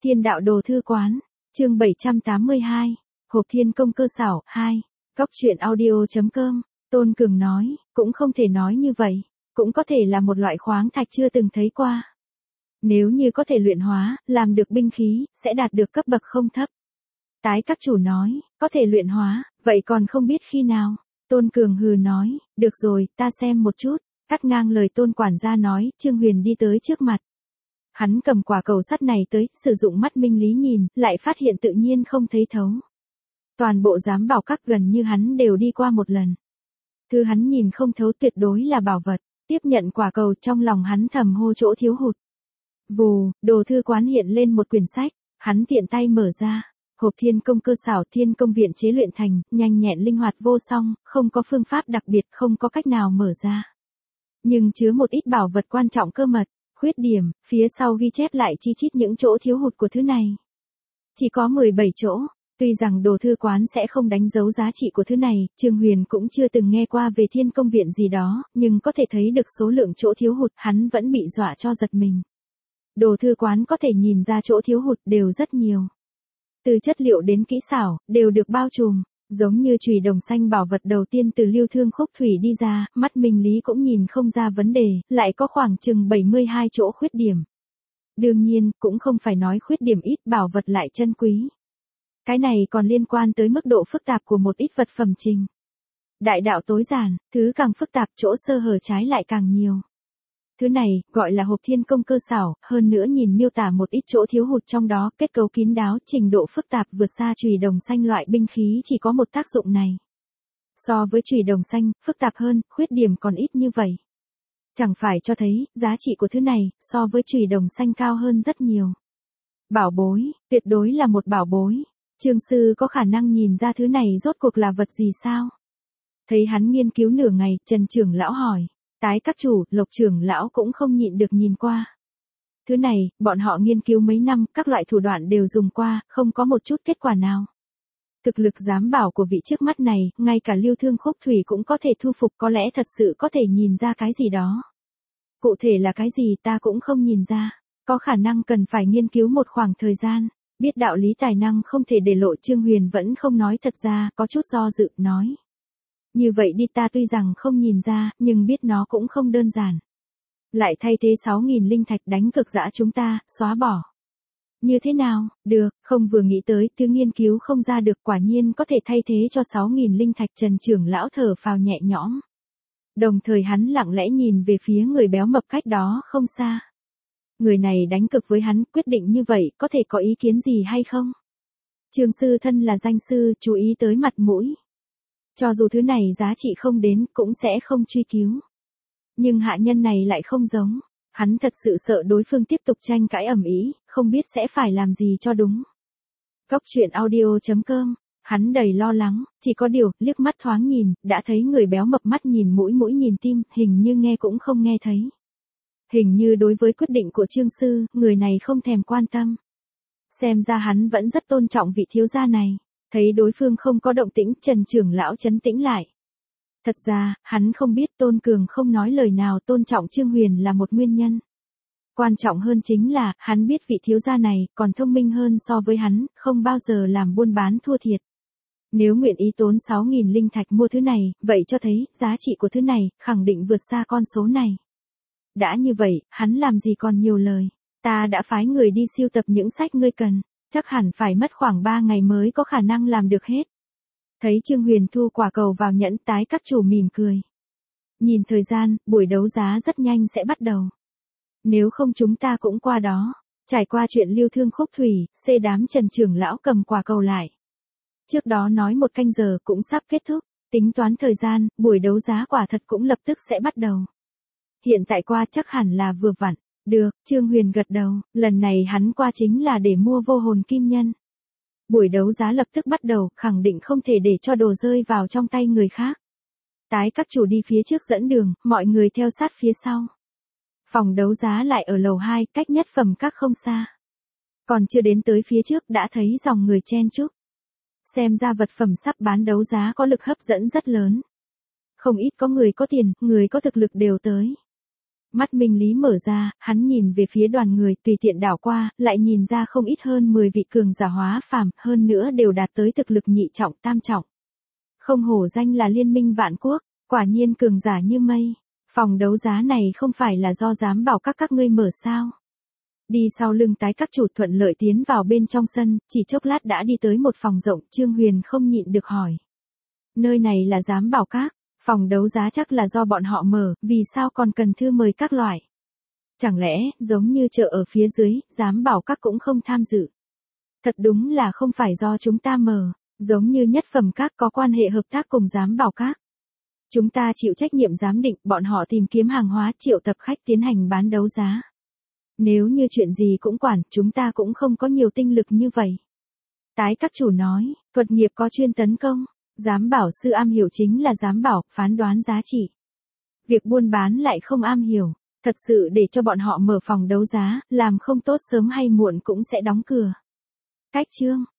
Thiên đạo đồ thư quán, chương 782, hộp thiên công cơ xảo, 2, góc truyện audio.com, Tôn Cường nói, cũng không thể nói như vậy, cũng có thể là một loại khoáng thạch chưa từng thấy qua. Nếu như có thể luyện hóa, làm được binh khí, sẽ đạt được cấp bậc không thấp. Tái các chủ nói, có thể luyện hóa, vậy còn không biết khi nào. Tôn Cường hừ nói, được rồi, ta xem một chút, cắt ngang lời Tôn quản gia nói, Trương Huyền đi tới trước mặt. Hắn cầm quả cầu sắt này tới, sử dụng mắt minh lý nhìn, lại phát hiện tự nhiên không thấy thấu. Toàn bộ giám bảo các gần như hắn đều đi qua một lần. Thứ hắn nhìn không thấu tuyệt đối là bảo vật, tiếp nhận quả cầu trong lòng hắn thầm hô chỗ thiếu hụt. Vù, đồ thư quán hiện lên một quyển sách, hắn tiện tay mở ra. Hộp thiên công cơ xảo thiên công viện chế luyện thành, nhanh nhẹn linh hoạt vô song, không có phương pháp đặc biệt, không có cách nào mở ra. Nhưng chứa một ít bảo vật quan trọng cơ mật, khuyết điểm, phía sau ghi chép lại chi chít những chỗ thiếu hụt của thứ này. Chỉ có 17 chỗ, tuy rằng đồ thư quán sẽ không đánh dấu giá trị của thứ này, Trương Huyền cũng chưa từng nghe qua về thiên công viện gì đó, nhưng có thể thấy được số lượng chỗ thiếu hụt, hắn vẫn bị dọa cho giật mình. Đồ thư quán có thể nhìn ra chỗ thiếu hụt đều rất nhiều. Từ chất liệu đến kỹ xảo, đều được bao trùm, giống như chùy đồng xanh bảo vật đầu tiên từ Lưu Thương Khúc Thủy đi ra, mắt minh lý cũng nhìn không ra vấn đề, lại có khoảng chừng 72 chỗ khuyết điểm. Đương nhiên, cũng không phải nói khuyết điểm ít bảo vật lại chân quý. Cái này còn liên quan tới mức độ phức tạp của một ít vật phẩm trình. Đại đạo tối giản, thứ càng phức tạp chỗ sơ hở trái lại càng nhiều. Thứ này, gọi là hộp thiên công cơ xảo, hơn nữa nhìn miêu tả một ít chỗ thiếu hụt trong đó, kết cấu kín đáo, trình độ phức tạp vượt xa chùy đồng xanh loại binh khí chỉ có một tác dụng này. So với chùy đồng xanh, phức tạp hơn, khuyết điểm còn ít như vậy. Chẳng phải cho thấy, giá trị của thứ này, so với chùy đồng xanh cao hơn rất nhiều. Bảo bối, tuyệt đối là một bảo bối. Trương sư có khả năng nhìn ra thứ này rốt cuộc là vật gì sao? Thấy hắn nghiên cứu nửa ngày, Trần trưởng lão hỏi. Tái các chủ, Lộc trưởng lão cũng không nhịn được nhìn qua. Thứ này, bọn họ nghiên cứu mấy năm, các loại thủ đoạn đều dùng qua, không có một chút kết quả nào. Thực lực giám bảo của vị trước mắt này, ngay cả Lưu Thương Khúc Thủy cũng có thể thu phục, có lẽ thật sự có thể nhìn ra cái gì đó. Cụ thể là cái gì ta cũng không nhìn ra, có khả năng cần phải nghiên cứu một khoảng thời gian. Biết đạo lý tài năng không thể để lộ, Trương Huyền vẫn không nói thật ra, có chút do dự, nói. Như vậy đi, ta tuy rằng không nhìn ra, nhưng biết nó cũng không đơn giản. Lại thay thế 6.000 linh thạch đánh cực dã chúng ta, xóa bỏ. Như thế nào, được, không vừa nghĩ tới, thứ nghiên cứu không ra được, quả nhiên có thể thay thế cho 6.000 linh thạch. Trần trưởng lão thở phào nhẹ nhõm. Đồng thời hắn lặng lẽ nhìn về phía người béo mập cách đó không xa. Người này đánh cực với hắn, quyết định như vậy, có thể có ý kiến gì hay không? Trương sư thân là danh sư, chú ý tới mặt mũi. Cho dù thứ này giá trị không đến, cũng sẽ không truy cứu. Nhưng hạ nhân này lại không giống. Hắn thật sự sợ đối phương tiếp tục tranh cãi ầm ĩ, không biết sẽ phải làm gì cho đúng. Góc truyện audio.com, hắn đầy lo lắng, chỉ có điều, liếc mắt thoáng nhìn, đã thấy người béo mập mắt nhìn mũi mũi nhìn tim, hình như nghe cũng không nghe thấy. Hình như đối với quyết định của Trương sư, người này không thèm quan tâm. Xem ra hắn vẫn rất tôn trọng vị thiếu gia này. Thấy đối phương không có động tĩnh, Trần trưởng lão trấn tĩnh lại. Thật ra, hắn không biết Tôn Cường không nói lời nào tôn trọng Trương Huyền là một nguyên nhân. Quan trọng hơn chính là, hắn biết vị thiếu gia này còn thông minh hơn so với hắn, không bao giờ làm buôn bán thua thiệt. Nếu nguyện ý tốn 6.000 linh thạch mua thứ này, vậy cho thấy, giá trị của thứ này, khẳng định vượt xa con số này. Đã như vậy, hắn làm gì còn nhiều lời. Ta đã phái người đi sưu tập những sách ngươi cần. Chắc hẳn phải mất khoảng 3 ngày mới có khả năng làm được hết. Thấy Trương Huyền thu quả cầu vào nhẫn, tái các chủ mỉm cười. Nhìn thời gian, buổi đấu giá rất nhanh sẽ bắt đầu. Nếu không chúng ta cũng qua đó. Trải qua chuyện Lưu Thương Khúc Thủy, đám Trần trưởng lão cầm quả cầu lại. Trước đó nói 1 canh giờ cũng sắp kết thúc. Tính toán thời gian, buổi đấu giá quả thật cũng lập tức sẽ bắt đầu. Hiện tại qua chắc hẳn là vừa vặn. Được, Trương Huyền gật đầu, lần này hắn qua chính là để mua vô hồn kim nhân. Buổi đấu giá lập tức bắt đầu, khẳng định không thể để cho đồ rơi vào trong tay người khác. Tái các chủ đi phía trước dẫn đường, mọi người theo sát phía sau. Phòng đấu giá lại ở lầu 2, cách nhất phẩm các không xa. Còn chưa đến tới phía trước đã thấy dòng người chen chúc. Xem ra vật phẩm sắp bán đấu giá có lực hấp dẫn rất lớn. Không ít có người có tiền, người có thực lực đều tới. Mắt Minh Lý mở ra, hắn nhìn về phía đoàn người tùy tiện đảo qua, lại nhìn ra không ít hơn 10 vị cường giả hóa phàm, hơn nữa đều đạt tới thực lực nhị trọng tam trọng. Không hổ danh là liên minh vạn quốc, quả nhiên cường giả như mây. Phòng đấu giá này không phải là do giám bảo các ngươi mở sao. Đi sau lưng tái các chủ thuận lợi tiến vào bên trong sân, chỉ chốc lát đã đi tới một phòng rộng, Trương Huyền không nhịn được hỏi. Nơi này là giám bảo các, phòng đấu giá chắc là do bọn họ mở, vì sao còn cần thư mời các loại. Chẳng lẽ, giống như chợ ở phía dưới, giám bảo các cũng không tham dự. Thật đúng là không phải do chúng ta mở, giống như nhất phẩm các có quan hệ hợp tác cùng giám bảo các. Chúng ta chịu trách nhiệm giám định, bọn họ tìm kiếm hàng hóa triệu tập khách tiến hành bán đấu giá. Nếu như chuyện gì cũng quản, chúng ta cũng không có nhiều tinh lực như vậy. Tái các chủ nói, thuật nghiệp có chuyên tấn công, giám bảo sư am hiểu chính là giám bảo, phán đoán giá trị. Việc buôn bán lại không am hiểu, thật sự để cho bọn họ mở phòng đấu giá, làm không tốt sớm hay muộn cũng sẽ đóng cửa. Cách chương